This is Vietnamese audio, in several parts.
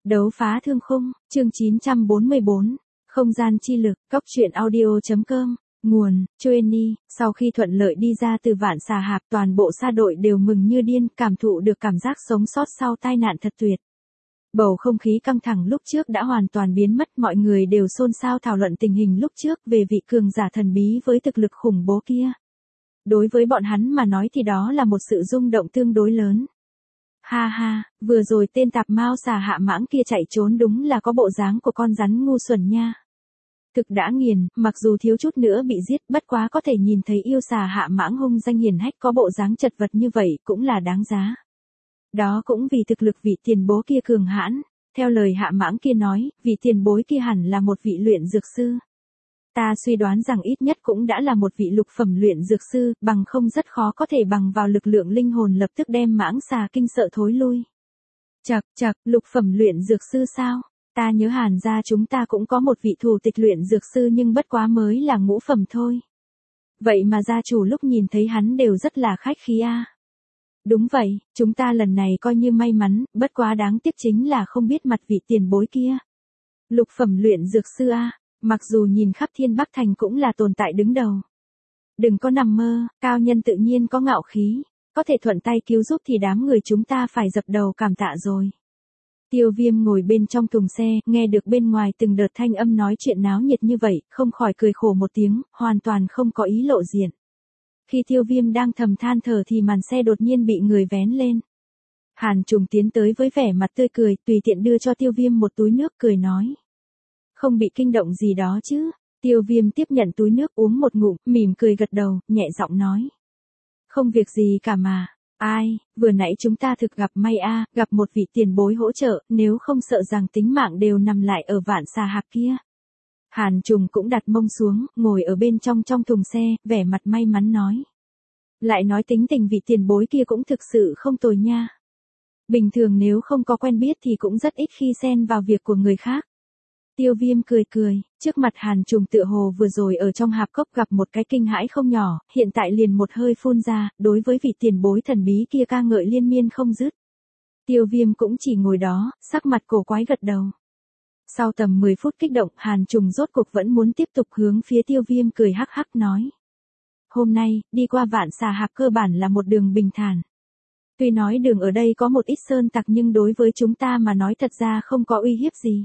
Đấu phá thương khung, chương 944, không gian chi lực, cóc truyện audio.com, nguồn, Chueni, sau khi thuận lợi đi ra từ Vạn Xà Hạp toàn bộ sa đội đều mừng như điên, cảm thụ được cảm giác sống sót sau tai nạn thật tuyệt. Bầu không khí căng thẳng lúc trước đã hoàn toàn biến mất, mọi người đều xôn xao thảo luận tình hình lúc trước về vị cường giả thần bí với thực lực khủng bố kia. Đối với bọn hắn mà nói thì đó là một sự rung động tương đối lớn. Ha ha, vừa rồi tên tạp mao xà hạ mãng kia chạy trốn đúng là có bộ dáng của con rắn ngu xuẩn nha. Thực đã nghiền, mặc dù thiếu chút nữa bị giết, bất quá có thể nhìn thấy yêu xà hạ mãng hung danh hiển hách có bộ dáng chật vật như vậy cũng là đáng giá. Đó cũng vì thực lực vị tiền bối kia cường hãn, theo lời hạ mãng kia nói, vị tiền bối kia hẳn là một vị luyện dược sư. Ta suy đoán rằng ít nhất cũng đã là một vị lục phẩm luyện dược sư, bằng không rất khó có thể bằng vào lực lượng linh hồn lập tức đem mãng xà kinh sợ thối lui. Chậc, lục phẩm luyện dược sư sao? Ta nhớ Hàn gia chúng ta cũng có một vị thủ tịch luyện dược sư nhưng bất quá mới là ngũ phẩm thôi. Vậy mà gia chủ lúc nhìn thấy hắn đều rất là khách khí a. Đúng vậy, chúng ta lần này coi như may mắn, bất quá đáng tiếc chính là không biết mặt vị tiền bối kia. Lục phẩm luyện dược sư a. Mặc dù nhìn khắp Thiên Bắc Thành cũng là tồn tại đứng đầu. Đừng có nằm mơ, cao nhân tự nhiên có ngạo khí, có thể thuận tay cứu giúp thì đám người chúng ta phải dập đầu cảm tạ rồi. Tiêu Viêm ngồi bên trong thùng xe, nghe được bên ngoài từng đợt thanh âm nói chuyện náo nhiệt như vậy, không khỏi cười khổ một tiếng, hoàn toàn không có ý lộ diện. Khi Tiêu Viêm đang thầm than thở thì màn xe đột nhiên bị người vén lên. Hàn Trùng tiến tới với vẻ mặt tươi cười, tùy tiện đưa cho Tiêu Viêm một túi nước cười nói. Không bị kinh động gì đó chứ? Tiêu Viêm tiếp nhận túi nước uống một ngụm, mỉm cười gật đầu, nhẹ giọng nói. Không việc gì cả mà. Ai, vừa nãy chúng ta thực gặp may a, gặp một vị tiền bối hỗ trợ, nếu không sợ rằng tính mạng đều nằm lại ở Vạn Xà Hạp kia. Hàn Trùng cũng đặt mông xuống, ngồi ở bên trong thùng xe, vẻ mặt may mắn nói. Lại nói tính tình vị tiền bối kia cũng thực sự không tồi nha. Bình thường nếu không có quen biết thì cũng rất ít khi xen vào việc của người khác. Tiêu Viêm cười, trước mặt Hàn Trùng tựa hồ vừa rồi ở trong hạp cốc gặp một cái kinh hãi không nhỏ, hiện tại liền một hơi phun ra, đối với vị tiền bối thần bí kia ca ngợi liên miên không dứt. Tiêu Viêm cũng chỉ ngồi đó, sắc mặt cổ quái gật đầu. Sau tầm 10 phút kích động, Hàn Trùng rốt cuộc vẫn muốn tiếp tục hướng phía Tiêu Viêm cười hắc hắc nói. Hôm nay, đi qua Vạn Xà Hạp cơ bản là một đường bình thản. Tuy nói đường ở đây có một ít sơn tặc nhưng đối với chúng ta mà nói thật ra không có uy hiếp gì.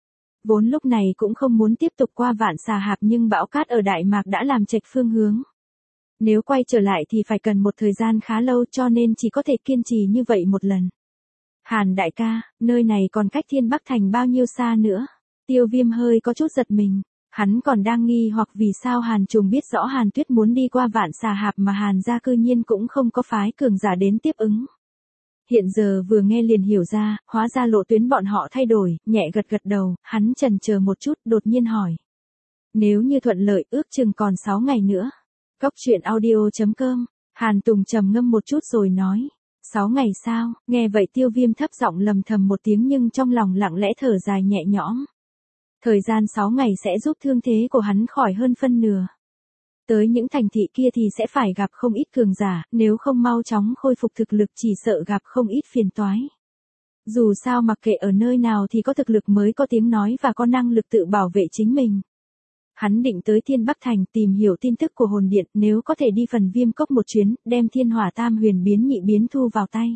Vốn lúc này cũng không muốn tiếp tục qua Vạn Xà Hạp nhưng bão cát ở Đại Mạc đã làm chệch phương hướng. Nếu quay trở lại thì phải cần một thời gian khá lâu cho nên chỉ có thể kiên trì như vậy một lần. Hàn đại ca, nơi này còn cách Thiên Bắc Thành bao nhiêu xa nữa? Tiêu Viêm hơi có chút giật mình. Hắn còn đang nghi hoặc vì sao Hàn Trùng biết rõ Hàn Tuyết muốn đi qua Vạn Xà Hạp mà Hàn gia cư nhiên cũng không có phái cường giả đến tiếp ứng. Hiện giờ vừa nghe liền hiểu ra, hóa ra lộ tuyến bọn họ thay đổi, nhẹ gật đầu, hắn chần chờ một chút, đột nhiên hỏi. Nếu như thuận lợi, ước chừng còn 6 ngày nữa. Cóc truyện audio.com, Hàn Tùng trầm ngâm một chút rồi nói. 6 ngày sao? Nghe vậy Tiêu Viêm thấp giọng lầm thầm một tiếng nhưng trong lòng lặng lẽ thở dài nhẹ nhõm. Thời gian 6 ngày sẽ giúp thương thế của hắn khỏi hơn phân nửa. Tới những thành thị kia thì sẽ phải gặp không ít cường giả, nếu không mau chóng khôi phục thực lực chỉ sợ gặp không ít phiền toái. Dù sao mặc kệ ở nơi nào thì có thực lực mới có tiếng nói và có năng lực tự bảo vệ chính mình. Hắn định tới Thiên Bắc Thành tìm hiểu tin tức của hồn điện, nếu có thể đi Phần Viêm Cốc một chuyến, đem Thiên Hỏa Tam Huyền biến nhị biến thu vào tay.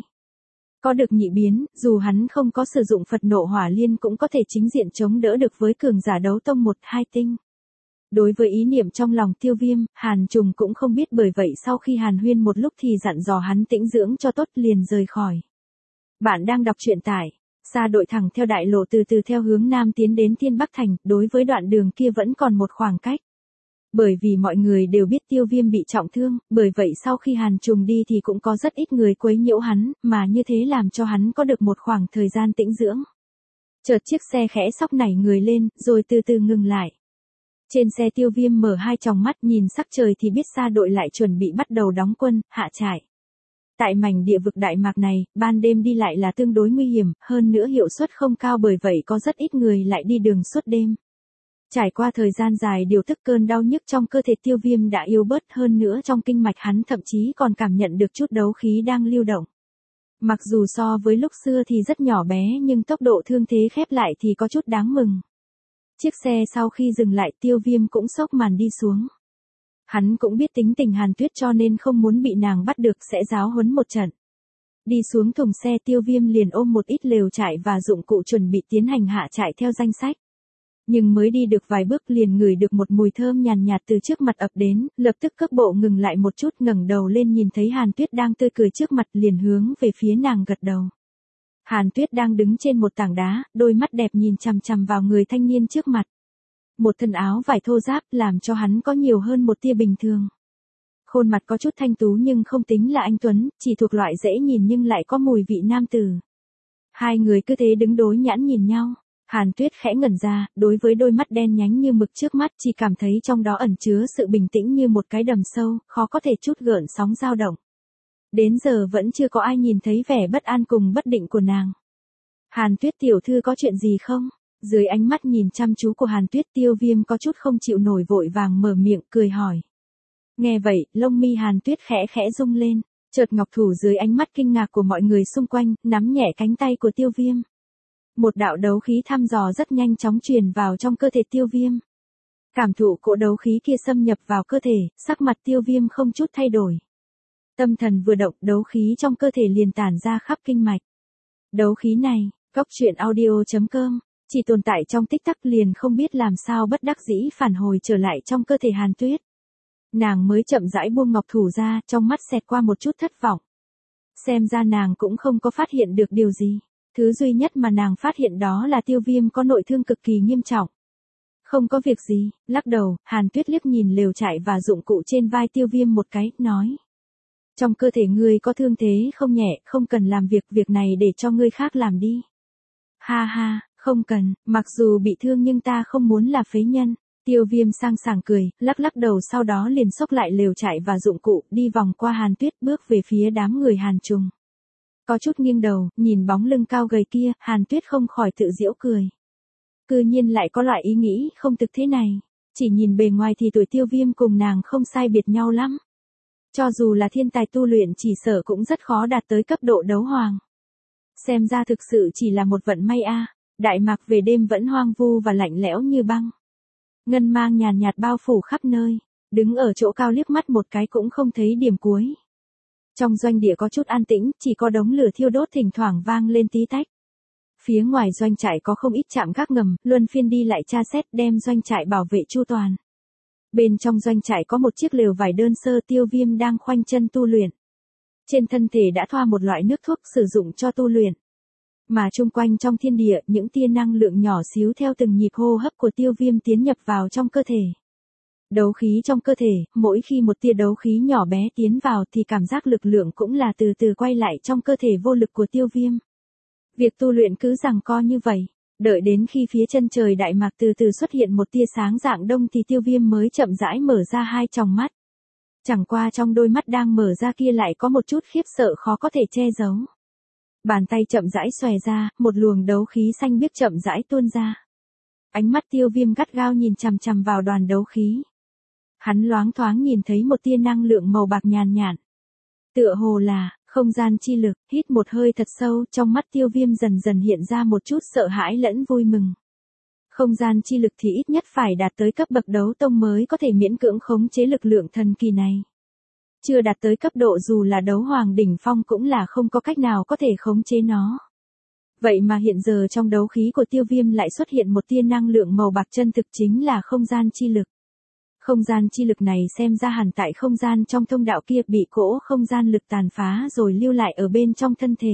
Có được nhị biến, dù hắn không có sử dụng Phật Nộ Hỏa Liên cũng có thể chính diện chống đỡ được với cường giả đấu tông 1-2 tinh. Đối với ý niệm trong lòng Tiêu Viêm, Hàn Trùng cũng không biết, bởi vậy sau khi Hàn Huyên một lúc thì dặn dò hắn tĩnh dưỡng cho tốt liền rời khỏi. Bạn đang đọc truyện tại Sa đội thẳng theo đại lộ từ từ theo hướng nam tiến đến Thiên Bắc Thành, đối với đoạn đường kia vẫn còn một khoảng cách. Bởi vì mọi người đều biết Tiêu Viêm bị trọng thương, bởi vậy sau khi Hàn Trùng đi thì cũng có rất ít người quấy nhiễu hắn, mà như thế làm cho hắn có được một khoảng thời gian tĩnh dưỡng. Chợt chiếc xe khẽ xóc nảy người lên, rồi từ từ ngừng lại. Trên xe Tiêu Viêm mở hai tròng mắt nhìn sắc trời thì biết Sa đội lại chuẩn bị bắt đầu đóng quân, hạ trại. Tại mảnh địa vực Đại Mạc này, ban đêm đi lại là tương đối nguy hiểm, hơn nữa hiệu suất không cao bởi vậy có rất ít người lại đi đường suốt đêm. Trải qua thời gian dài điều tức cơn đau nhức trong cơ thể Tiêu Viêm đã yếu bớt, hơn nữa trong kinh mạch hắn thậm chí còn cảm nhận được chút đấu khí đang lưu động. Mặc dù so với lúc xưa thì rất nhỏ bé nhưng tốc độ thương thế khép lại thì có chút đáng mừng. Chiếc xe sau khi dừng lại Tiêu Viêm cũng xốc màn đi xuống. Hắn cũng biết tính tình Hàn Tuyết cho nên không muốn bị nàng bắt được sẽ giáo huấn một trận. Đi xuống thùng xe Tiêu Viêm liền ôm một ít lều trại và dụng cụ chuẩn bị tiến hành hạ trại theo danh sách. Nhưng mới đi được vài bước liền ngửi được một mùi thơm nhàn nhạt từ trước mặt ập đến, lập tức cước bộ ngừng lại một chút, ngẩng đầu lên nhìn thấy Hàn Tuyết đang tươi cười trước mặt liền hướng về phía nàng gật đầu. Hàn Tuyết đang đứng trên một tảng đá, đôi mắt đẹp nhìn chằm chằm vào người thanh niên trước mặt. Một thân áo vải thô ráp làm cho hắn có nhiều hơn một tia bình thường. Khuôn mặt có chút thanh tú nhưng không tính là anh tuấn, chỉ thuộc loại dễ nhìn nhưng lại có mùi vị nam tử. Hai người cứ thế đứng đối nhãn nhìn nhau. Hàn Tuyết khẽ ngẩn ra, đối với đôi mắt đen nhánh như mực trước mắt chỉ cảm thấy trong đó ẩn chứa sự bình tĩnh như một cái đầm sâu, khó có thể chút gợn sóng dao động. Đến giờ vẫn chưa có ai nhìn thấy vẻ bất an cùng bất định của nàng. Hàn Tuyết tiểu thư có chuyện gì không? Dưới ánh mắt nhìn chăm chú của Hàn Tuyết Tiêu Viêm có chút không chịu nổi vội vàng mở miệng cười hỏi. Nghe vậy, lông mi Hàn Tuyết khẽ khẽ rung lên, chợt ngọc thủ dưới ánh mắt kinh ngạc của mọi người xung quanh, nắm nhẹ cánh tay của Tiêu Viêm. Một đạo đấu khí thăm dò rất nhanh chóng truyền vào trong cơ thể Tiêu Viêm. Cảm thụ cỗ đấu khí kia xâm nhập vào cơ thể, sắc mặt Tiêu Viêm không chút thay đổi. Tâm thần vừa động, đấu khí trong cơ thể liền tản ra khắp kinh mạch. Đấu khí này, coctruyện.audio.com, chỉ tồn tại trong tích tắc liền không biết làm sao bất đắc dĩ phản hồi trở lại trong cơ thể Hàn Tuyết. Nàng mới chậm rãi buông ngọc thủ ra, trong mắt xẹt qua một chút thất vọng. Xem ra nàng cũng không có phát hiện được điều gì. Thứ duy nhất mà nàng phát hiện đó là Tiêu Viêm có nội thương cực kỳ nghiêm trọng. Không có việc gì, lắc đầu, Hàn Tuyết liếc nhìn lều trại và dụng cụ trên vai Tiêu Viêm một cái, nói. Trong cơ thể ngươi có thương thế không nhẹ, không cần làm việc này để cho ngươi khác làm đi. Ha ha, không cần, mặc dù bị thương nhưng ta không muốn là phế nhân. Tiêu Viêm sang sảng cười, lắc lắc đầu sau đó liền xốc lại lều trại và dụng cụ, đi vòng qua Hàn Tuyết bước về phía đám người Hàn Trùng. Có chút nghiêng đầu, nhìn bóng lưng cao gầy kia, Hàn Tuyết không khỏi tự giễu cười. Cư nhiên lại có loại ý nghĩ không thực thế này. Chỉ nhìn bề ngoài thì tuổi Tiêu Viêm cùng nàng không sai biệt nhau lắm. Cho dù là thiên tài tu luyện chỉ sở cũng rất khó đạt tới cấp độ đấu hoàng. Xem ra thực sự chỉ là một vận may a. Đại Mạc về đêm vẫn hoang vu và lạnh lẽo như băng. Ngân mang nhàn nhạt bao phủ khắp nơi. Đứng ở chỗ cao liếc mắt một cái cũng không thấy điểm cuối. Trong doanh địa có chút an tĩnh, chỉ có đống lửa thiêu đốt thỉnh thoảng vang lên tí tách. Phía ngoài doanh trại có không ít trạm gác ngầm, luân phiên đi lại tra xét đem doanh trại bảo vệ chu toàn. Bên trong doanh trại có một chiếc lều vải đơn sơ Tiêu Viêm đang khoanh chân tu luyện. Trên thân thể đã thoa một loại nước thuốc sử dụng cho tu luyện. Mà chung quanh trong thiên địa, những tia năng lượng nhỏ xíu theo từng nhịp hô hấp của Tiêu Viêm tiến nhập vào trong cơ thể. Đấu khí trong cơ thể, mỗi khi một tia đấu khí nhỏ bé tiến vào thì cảm giác lực lượng cũng là từ từ quay lại trong cơ thể vô lực của Tiêu Viêm. Việc tu luyện cứ giằng co như vậy, đợi đến khi phía chân trời Đại Mạc từ từ xuất hiện một tia sáng dạng đông thì Tiêu Viêm mới chậm rãi mở ra hai tròng mắt. Chẳng qua trong đôi mắt đang mở ra kia lại có một chút khiếp sợ khó có thể che giấu. Bàn tay chậm rãi xòe ra, một luồng đấu khí xanh biếc chậm rãi tuôn ra. Ánh mắt Tiêu Viêm gắt gao nhìn chằm chằm vào đoàn đấu khí. Hắn loáng thoáng nhìn thấy một tia năng lượng màu bạc nhàn nhạt. Tựa hồ là không gian chi lực, hít một hơi thật sâu, trong mắt Tiêu Viêm dần dần hiện ra một chút sợ hãi lẫn vui mừng. Không gian chi lực thì ít nhất phải đạt tới cấp bậc đấu tông mới có thể miễn cưỡng khống chế lực lượng thần kỳ này. Chưa đạt tới cấp độ dù là đấu hoàng đỉnh phong cũng là không có cách nào có thể khống chế nó. Vậy mà hiện giờ trong đấu khí của Tiêu Viêm lại xuất hiện một tia năng lượng màu bạc chân thực chính là không gian chi lực. Không gian chi lực này xem ra hẳn tại không gian trong thông đạo kia bị cỗ không gian lực tàn phá rồi lưu lại ở bên trong thân thể.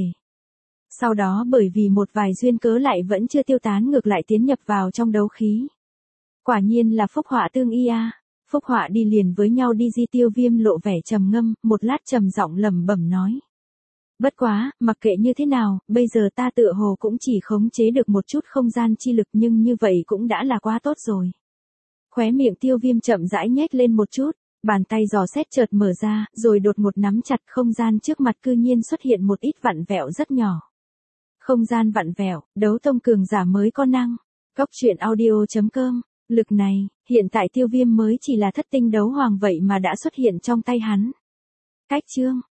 Sau đó bởi vì một vài duyên cớ lại vẫn chưa tiêu tán ngược lại tiến nhập vào trong đấu khí. Quả nhiên là phúc họa tương y a. Phúc họa đi liền với nhau đi di. Tiêu Viêm lộ vẻ trầm ngâm, một lát trầm giọng lẩm bẩm nói. Bất quá, mặc kệ như thế nào, bây giờ ta tựa hồ cũng chỉ khống chế được một chút không gian chi lực nhưng như vậy cũng đã là quá tốt rồi. Khóe miệng Tiêu Viêm chậm rãi nhếch lên một chút, bàn tay giò xét chợt mở ra, rồi đột một nắm chặt không gian trước mặt cư nhiên xuất hiện một ít vặn vẹo rất nhỏ. Không gian vặn vẹo, đấu tông cường giả mới có năng. Coctruyện.audio.com, lực này, hiện tại Tiêu Viêm mới chỉ là thất tinh đấu hoàng vậy mà đã xuất hiện trong tay hắn. Cách chương